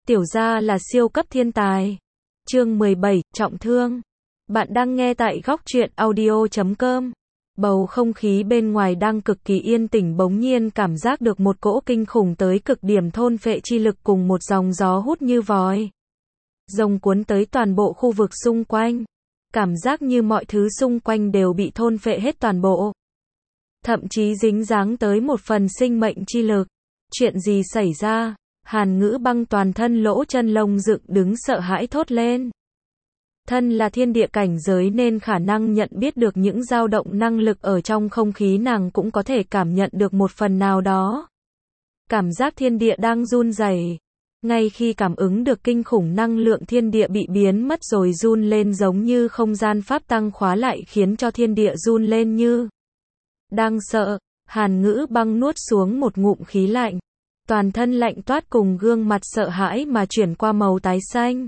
Tiểu gia là siêu cấp thiên tài. Chương 17, trọng thương. Bạn đang nghe tại góc truyện audio.com. Bầu không khí bên ngoài đang cực kỳ yên tĩnh, bỗng nhiên cảm giác được một cỗ kinh khủng tới cực điểm thôn phệ chi lực cùng một dòng gió hút như vòi rồng cuốn tới toàn bộ khu vực xung quanh. Cảm giác như mọi thứ xung quanh đều bị thôn phệ hết toàn bộ. Thậm chí dính dáng tới một phần sinh mệnh chi lực. Chuyện gì xảy ra? Hàn Ngữ Băng toàn thân lỗ chân lông dựng đứng sợ hãi thốt lên. Thân là thiên địa cảnh giới nên khả năng nhận biết được những dao động năng lực ở trong không khí, nàng cũng có thể cảm nhận được một phần nào đó. Cảm giác thiên địa đang run rẩy. Ngay khi cảm ứng được kinh khủng năng lượng thiên địa bị biến mất rồi run lên giống như không gian pháp tăng khóa lại khiến cho thiên địa run lên như đang sợ, Hàn Ngữ Băng nuốt xuống một ngụm khí lạnh. Toàn thân lạnh toát cùng gương mặt sợ hãi mà chuyển qua màu tái xanh.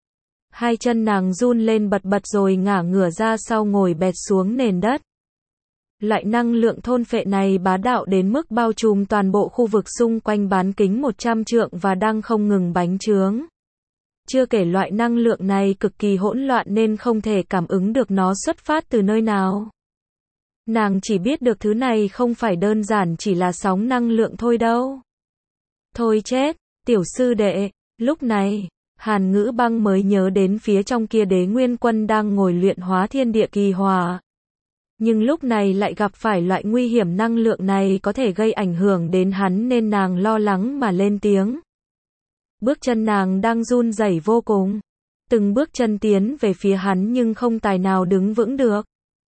Hai chân nàng run lên bật bật rồi ngả ngửa ra sau ngồi bệt xuống nền đất. Loại năng lượng thôn phệ này bá đạo đến mức bao trùm toàn bộ khu vực xung quanh bán kính 100 trượng và đang không ngừng bành trướng. Chưa kể loại năng lượng này cực kỳ hỗn loạn nên không thể cảm ứng được nó xuất phát từ nơi nào. Nàng chỉ biết được thứ này không phải đơn giản chỉ là sóng năng lượng thôi đâu. Thôi chết, tiểu sư đệ. Lúc này, Hàn Ngữ Băng mới nhớ đến phía trong kia Đế Nguyên Quân đang ngồi luyện hóa thiên địa kỳ hỏa. Nhưng lúc này lại gặp phải loại nguy hiểm năng lượng này có thể gây ảnh hưởng đến hắn nên nàng lo lắng mà lên tiếng. Bước chân nàng đang run rẩy vô cùng. Từng bước chân tiến về phía hắn nhưng không tài nào đứng vững được.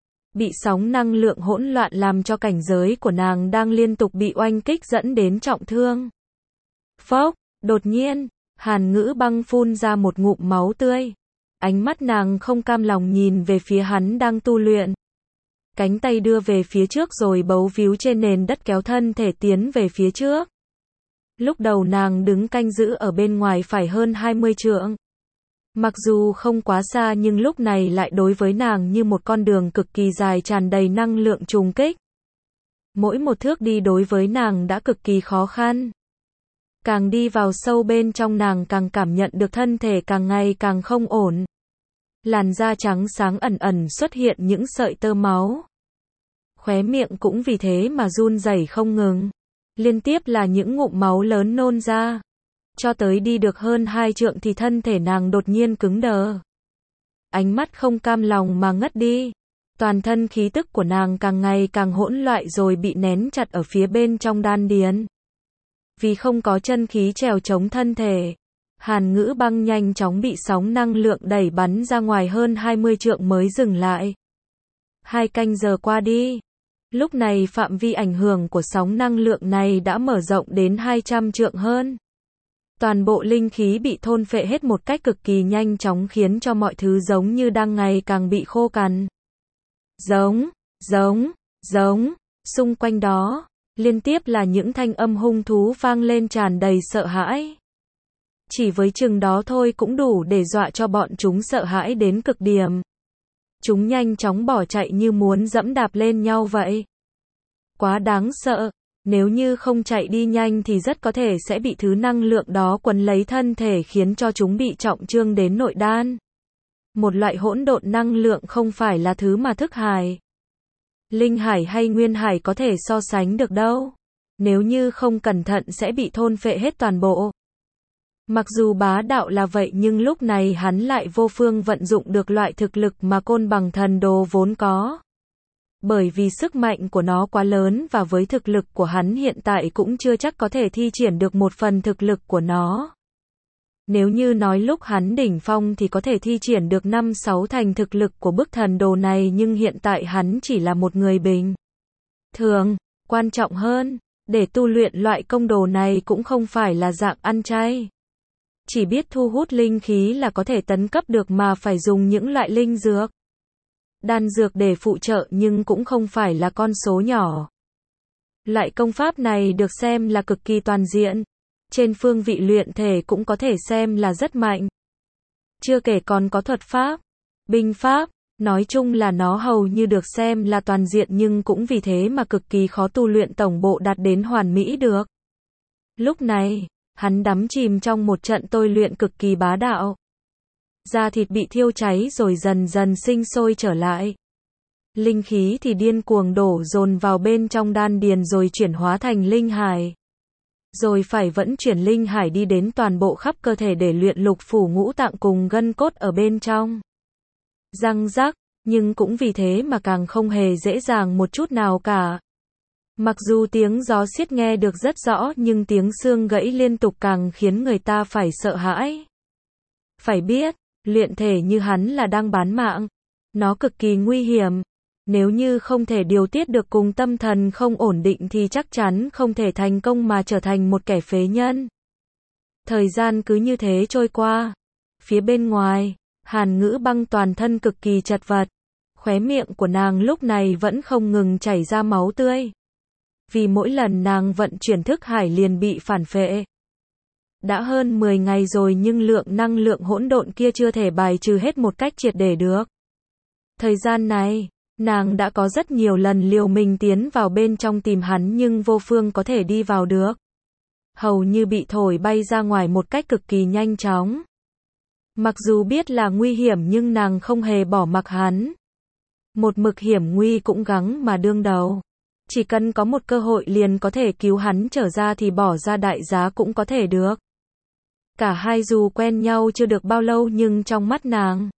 Bị sóng năng lượng hỗn loạn làm cho cảnh giới của nàng đang liên tục bị oanh kích dẫn đến trọng thương. Phốc, đột nhiên, Hàn Ngữ Băng phun ra một ngụm máu tươi. Ánh mắt nàng không cam lòng nhìn về phía hắn đang tu luyện. Cánh tay đưa về phía trước rồi bấu víu trên nền đất kéo thân thể tiến về phía trước. Lúc đầu nàng đứng canh giữ ở bên ngoài phải hơn 20 trượng. Mặc dù không quá xa nhưng lúc này lại đối với nàng như một con đường cực kỳ dài tràn đầy năng lượng trùng kích. Mỗi một thước đi đối với nàng đã cực kỳ khó khăn. Càng đi vào sâu bên trong nàng càng cảm nhận được thân thể càng ngày càng không ổn. Làn da trắng sáng ẩn ẩn xuất hiện những sợi tơ máu. Khóe miệng cũng vì thế mà run rẩy không ngừng. Liên tiếp là những ngụm máu lớn nôn ra. Cho tới đi được hơn 2 trượng thì thân thể nàng đột nhiên cứng đờ. Ánh mắt không cam lòng mà ngất đi. Toàn thân khí tức của nàng càng ngày càng hỗn loạn rồi bị nén chặt ở phía bên trong đan điền. Vì không có chân khí trèo chống thân thể, Hàn Ngữ Băng nhanh chóng bị sóng năng lượng đẩy bắn ra ngoài hơn 20 trượng mới dừng lại. 2 canh giờ qua đi. Lúc này phạm vi ảnh hưởng của sóng năng lượng này đã mở rộng đến 200 trượng hơn. Toàn bộ linh khí bị thôn phệ hết một cách cực kỳ nhanh chóng khiến cho mọi thứ giống như đang ngày càng bị khô cằn. Giống, giống, giống, xung quanh đó, liên tiếp là những thanh âm hung thú vang lên tràn đầy sợ hãi. Chỉ với chừng đó thôi cũng đủ để dọa cho bọn chúng sợ hãi đến cực điểm. Chúng nhanh chóng bỏ chạy như muốn dẫm đạp lên nhau vậy. Quá đáng sợ, nếu như không chạy đi nhanh thì rất có thể sẽ bị thứ năng lượng đó quấn lấy thân thể khiến cho chúng bị trọng thương đến nội đan. Một loại hỗn độn năng lượng không phải là thứ mà thức hải, linh hải hay nguyên hải có thể so sánh được đâu. Nếu như không cẩn thận sẽ bị thôn phệ hết toàn bộ. Mặc dù bá đạo là vậy nhưng lúc này hắn lại vô phương vận dụng được loại thực lực mà Côn Bằng Thần Đồ vốn có. Bởi vì sức mạnh của nó quá lớn và với thực lực của hắn hiện tại cũng chưa chắc có thể thi triển được một phần thực lực của nó. Nếu như nói lúc hắn đỉnh phong thì có thể thi triển được 5-6 thành thực lực của bức thần đồ này nhưng hiện tại hắn chỉ là một người bình thường. Quan trọng hơn, để tu luyện loại công đồ này cũng không phải là dạng ăn chay. Chỉ biết thu hút linh khí là có thể tấn cấp được mà phải dùng những loại linh dược, đan dược để phụ trợ nhưng cũng không phải là con số nhỏ. Loại công pháp này được xem là cực kỳ toàn diện. Trên phương vị luyện thể cũng có thể xem là rất mạnh. Chưa kể còn có thuật pháp, binh pháp, nói chung là nó hầu như được xem là toàn diện nhưng cũng vì thế mà cực kỳ khó tu luyện tổng bộ đạt đến hoàn mỹ được. Lúc này, Hắn đắm chìm trong một trận tôi luyện cực kỳ bá đạo. Da thịt bị thiêu cháy rồi dần dần sinh sôi trở lại. Linh khí thì điên cuồng đổ dồn vào bên trong đan điền rồi chuyển hóa thành linh hải. Rồi phải vẫn chuyển linh hải đi đến toàn bộ khắp cơ thể để luyện lục phủ ngũ tạng cùng gân cốt ở bên trong. Răng rắc, nhưng cũng vì thế mà càng không hề dễ dàng một chút nào cả. Mặc dù tiếng gió xiết nghe được rất rõ nhưng tiếng xương gãy liên tục càng khiến người ta phải sợ hãi. Phải biết, luyện thể như hắn là đang bán mạng. Nó cực kỳ nguy hiểm. Nếu như không thể điều tiết được cùng tâm thần không ổn định thì chắc chắn không thể thành công mà trở thành một kẻ phế nhân. Thời gian cứ như thế trôi qua. Phía bên ngoài, Hàn Ngữ Băng toàn thân cực kỳ chật vật. Khóe miệng của nàng lúc này vẫn không ngừng chảy ra máu tươi. Vì mỗi lần nàng vận chuyển thức hải liền bị phản phệ. Đã hơn 10 ngày rồi nhưng lượng năng lượng hỗn độn kia chưa thể bài trừ hết một cách triệt để được. Thời gian này, nàng đã có rất nhiều lần liều mình tiến vào bên trong tìm hắn nhưng vô phương có thể đi vào được. Hầu như bị thổi bay ra ngoài một cách cực kỳ nhanh chóng. Mặc dù biết là nguy hiểm nhưng nàng không hề bỏ mặc hắn. Một mực hiểm nguy cũng gắng mà đương đầu. Chỉ cần có một cơ hội liền có thể cứu hắn trở ra thì bỏ ra đại giá cũng có thể được. Cả hai dù quen nhau chưa được bao lâu nhưng trong mắt nàng,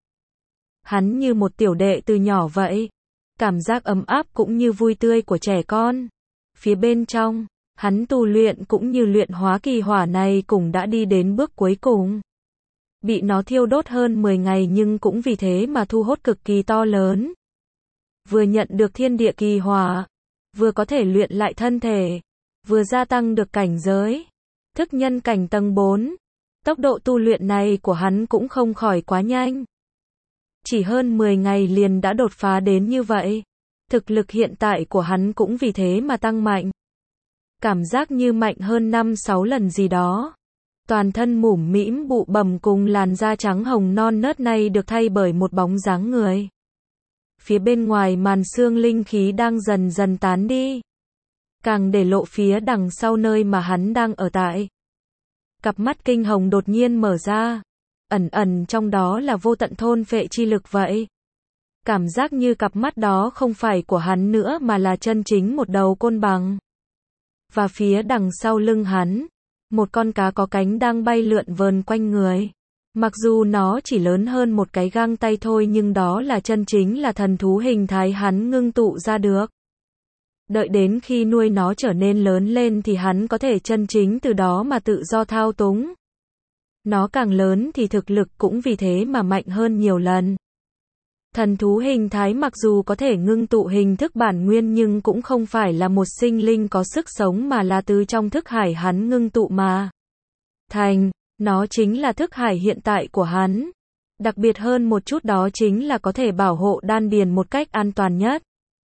hắn như một tiểu đệ từ nhỏ vậy. Cảm giác ấm áp cũng như vui tươi của trẻ con. Phía bên trong, hắn tu luyện cũng như luyện hóa kỳ hỏa này cũng đã đi đến bước cuối cùng. Bị nó thiêu đốt hơn 10 ngày nhưng cũng vì thế mà thu hút cực kỳ to lớn. Vừa nhận được thiên địa kỳ hỏa, vừa có thể luyện lại thân thể, vừa gia tăng được cảnh giới. Thức nhân cảnh tầng 4. Tốc độ tu luyện này của hắn cũng không khỏi quá nhanh. Chỉ hơn 10 ngày liền đã đột phá đến như vậy. Thực lực hiện tại của hắn cũng vì thế mà tăng mạnh. Cảm giác như mạnh hơn 5-6 lần gì đó. Toàn thân mũm mĩm bụ bầm cùng làn da trắng hồng non nớt này được thay bởi một bóng dáng người. Phía bên ngoài màn sương linh khí đang dần dần tán đi. Càng để lộ phía đằng sau nơi mà hắn đang ở tại. Cặp mắt kinh hồng đột nhiên mở ra. Ẩn ẩn trong đó là vô tận thôn phệ chi lực vậy. Cảm giác như cặp mắt đó không phải của hắn nữa mà là chân chính một đầu côn bằng. Và phía đằng sau lưng hắn, một con cá có cánh đang bay lượn vờn quanh người. Mặc dù nó chỉ lớn hơn một cái găng tay thôi nhưng đó là chân chính là thần thú hình thái hắn ngưng tụ ra được. Đợi đến khi nuôi nó trở nên lớn lên thì hắn có thể chân chính từ đó mà tự do thao túng. Nó càng lớn thì thực lực cũng vì thế mà mạnh hơn nhiều lần. Thần thú hình thái mặc dù có thể ngưng tụ hình thức bản nguyên nhưng cũng không phải là một sinh linh có sức sống mà là từ trong thức hải hắn ngưng tụ mà thành. Nó chính là thức hải hiện tại của hắn. Đặc biệt hơn một chút đó chính là có thể bảo hộ đan điền một cách an toàn nhất.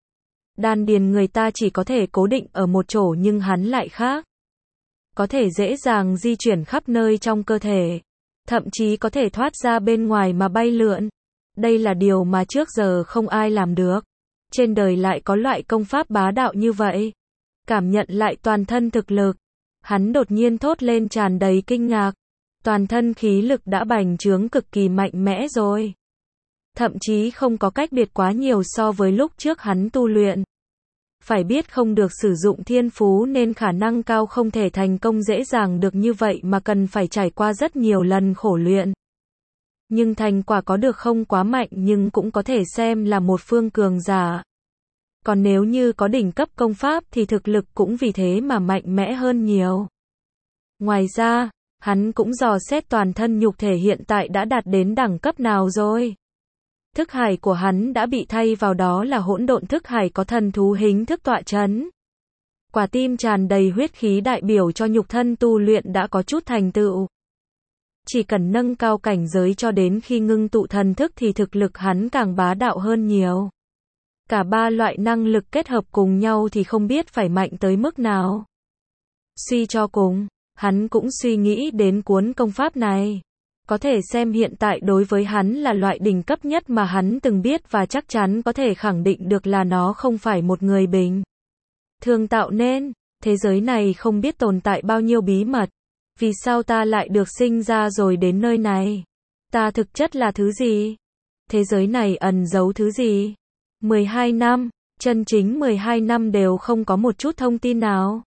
Đan điền người ta chỉ có thể cố định ở một chỗ nhưng hắn lại khác. Có thể dễ dàng di chuyển khắp nơi trong cơ thể. Thậm chí có thể thoát ra bên ngoài mà bay lượn. Đây là điều mà trước giờ không ai làm được. Trên đời lại có loại công pháp bá đạo như vậy. Cảm nhận lại toàn thân thực lực. Hắn đột nhiên thốt lên tràn đầy kinh ngạc. Toàn thân khí lực đã bành trướng cực kỳ mạnh mẽ rồi. Thậm chí không có cách biệt quá nhiều so với lúc trước hắn tu luyện. Phải biết không được sử dụng thiên phú nên khả năng cao không thể thành công dễ dàng được như vậy mà cần phải trải qua rất nhiều lần khổ luyện. Nhưng thành quả có được không quá mạnh nhưng cũng có thể xem là một phương cường giả. Còn nếu như có đỉnh cấp công pháp thì thực lực cũng vì thế mà mạnh mẽ hơn nhiều. Ngoài ra, hắn cũng dò xét toàn thân nhục thể hiện tại đã đạt đến đẳng cấp nào rồi. Thức hải của hắn đã bị thay vào đó là hỗn độn thức hải có thần thú hình thức tọa chấn. Quả tim tràn đầy huyết khí đại biểu cho nhục thân tu luyện đã có chút thành tựu. Chỉ cần nâng cao cảnh giới cho đến khi ngưng tụ thần thức thì thực lực hắn càng bá đạo hơn nhiều. Cả ba loại năng lực kết hợp cùng nhau thì không biết phải mạnh tới mức nào. Suy cho cùng, hắn cũng suy nghĩ đến cuốn công pháp này. Có thể xem hiện tại đối với hắn là loại đỉnh cấp nhất mà hắn từng biết và chắc chắn có thể khẳng định được là nó không phải một người bình thường tạo nên. Thế giới này không biết tồn tại bao nhiêu bí mật. Vì sao ta lại được sinh ra rồi đến nơi này? Ta thực chất là thứ gì? Thế giới này ẩn giấu thứ gì? 12 năm, chân chính 12 năm đều không có một chút thông tin nào.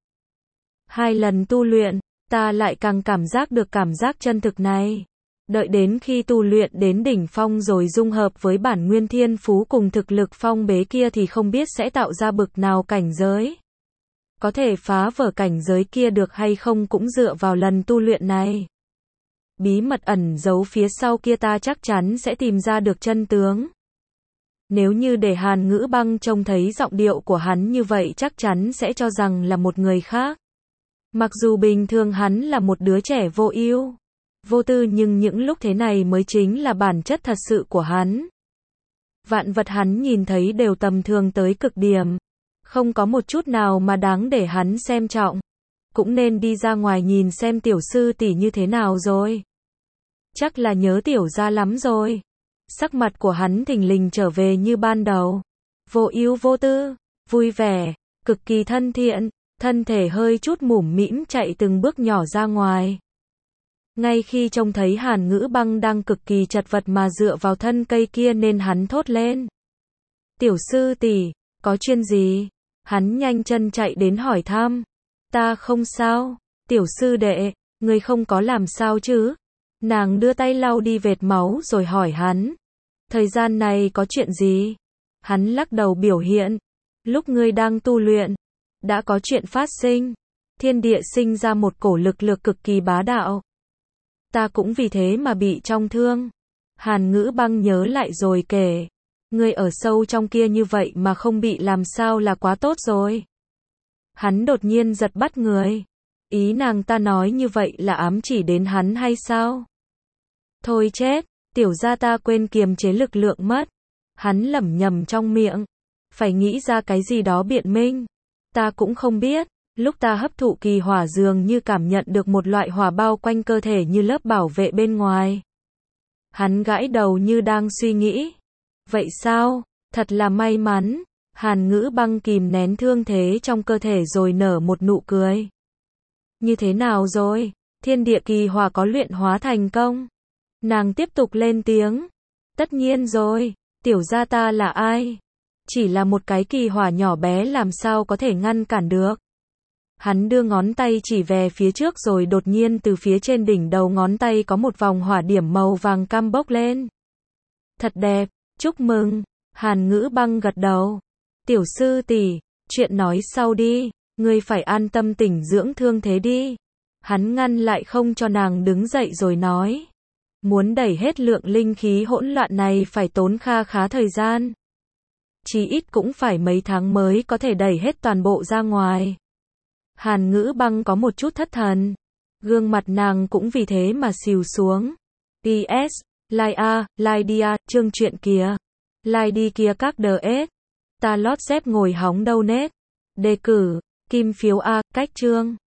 2 lần tu luyện, ta lại càng cảm giác được cảm giác chân thực này. Đợi đến khi tu luyện đến đỉnh phong rồi dung hợp với bản nguyên thiên phú cùng thực lực phong bế kia thì không biết sẽ tạo ra bực nào cảnh giới. Có thể phá vỡ cảnh giới kia được hay không cũng dựa vào lần tu luyện này. Bí mật ẩn giấu phía sau kia ta chắc chắn sẽ tìm ra được chân tướng. Nếu như để Hàn Ngữ Băng trông thấy giọng điệu của hắn như vậy chắc chắn sẽ cho rằng là một người khác. Mặc dù bình thường hắn là một đứa trẻ vô ưu, vô tư nhưng những lúc thế này mới chính là bản chất thật sự của hắn. Vạn vật hắn nhìn thấy đều tầm thường tới cực điểm. Không có một chút nào mà đáng để hắn xem trọng. Cũng nên đi ra ngoài nhìn xem tiểu sư tỷ như thế nào rồi. Chắc là nhớ tiểu gia lắm rồi. Sắc mặt của hắn thình lình trở về như ban đầu. Vô ưu vô tư, vui vẻ, cực kỳ thân thiện, thân thể hơi chút mũm mĩm chạy từng bước nhỏ ra ngoài. Ngay khi trông thấy Hàn Ngữ Băng đang cực kỳ chật vật mà dựa vào thân cây kia nên hắn thốt lên. Tiểu sư tỷ, có chuyện gì? Hắn nhanh chân chạy đến hỏi thăm. Ta không sao, tiểu sư đệ, ngươi không có làm sao chứ? Nàng đưa tay lau đi vệt máu rồi hỏi hắn. Thời gian này có chuyện gì? Hắn lắc đầu biểu hiện. Lúc ngươi đang tu luyện, đã có chuyện phát sinh. Thiên địa sinh ra một cổ lực lượng cực kỳ bá đạo. Ta cũng vì thế mà bị trọng thương. Hàn Ngữ Băng nhớ lại rồi kể. Ngươi ở sâu trong kia như vậy mà không bị làm sao là quá tốt rồi. Hắn đột nhiên giật bắt người. Ý nàng ta nói như vậy là ám chỉ đến hắn hay sao? Thôi chết, tiểu gia ta quên kiềm chế lực lượng mất. Hắn lẩm nhẩm trong miệng. Phải nghĩ ra cái gì đó biện minh. Ta cũng không biết. Lúc ta hấp thụ kỳ hỏa dường như cảm nhận được một loại hỏa bao quanh cơ thể như lớp bảo vệ bên ngoài. Hắn gãi đầu như đang suy nghĩ. Vậy sao? Thật là may mắn. Hàn Ngữ Băng kìm nén thương thế trong cơ thể rồi nở một nụ cười. Như thế nào rồi? Thiên địa kỳ hỏa có luyện hóa thành công? Nàng tiếp tục lên tiếng. Tất nhiên rồi. Tiểu gia ta là ai? Chỉ là một cái kỳ hỏa nhỏ bé làm sao có thể ngăn cản được. Hắn đưa ngón tay chỉ về phía trước rồi đột nhiên từ phía trên đỉnh đầu ngón tay có một vòng hỏa điểm màu vàng cam bốc lên. Thật đẹp, chúc mừng. Hàn Ngữ Băng gật đầu. Tiểu sư tỷ, chuyện nói sau đi, ngươi phải an tâm tĩnh dưỡng thương thế đi. Hắn ngăn lại không cho nàng đứng dậy rồi nói. Muốn đẩy hết lượng linh khí hỗn loạn này phải tốn kha khá thời gian. Chí ít cũng phải mấy tháng mới có thể đẩy hết toàn bộ ra ngoài. Hàn Ngữ Băng có một chút thất thần. Gương mặt nàng cũng vì thế mà xìu xuống. PS, like a, like đi a, chương chuyện kìa. Like đi kia các DS. Ta lót dép ngồi hóng đâu nết. Đề cử, kim phiếu A, cách chương.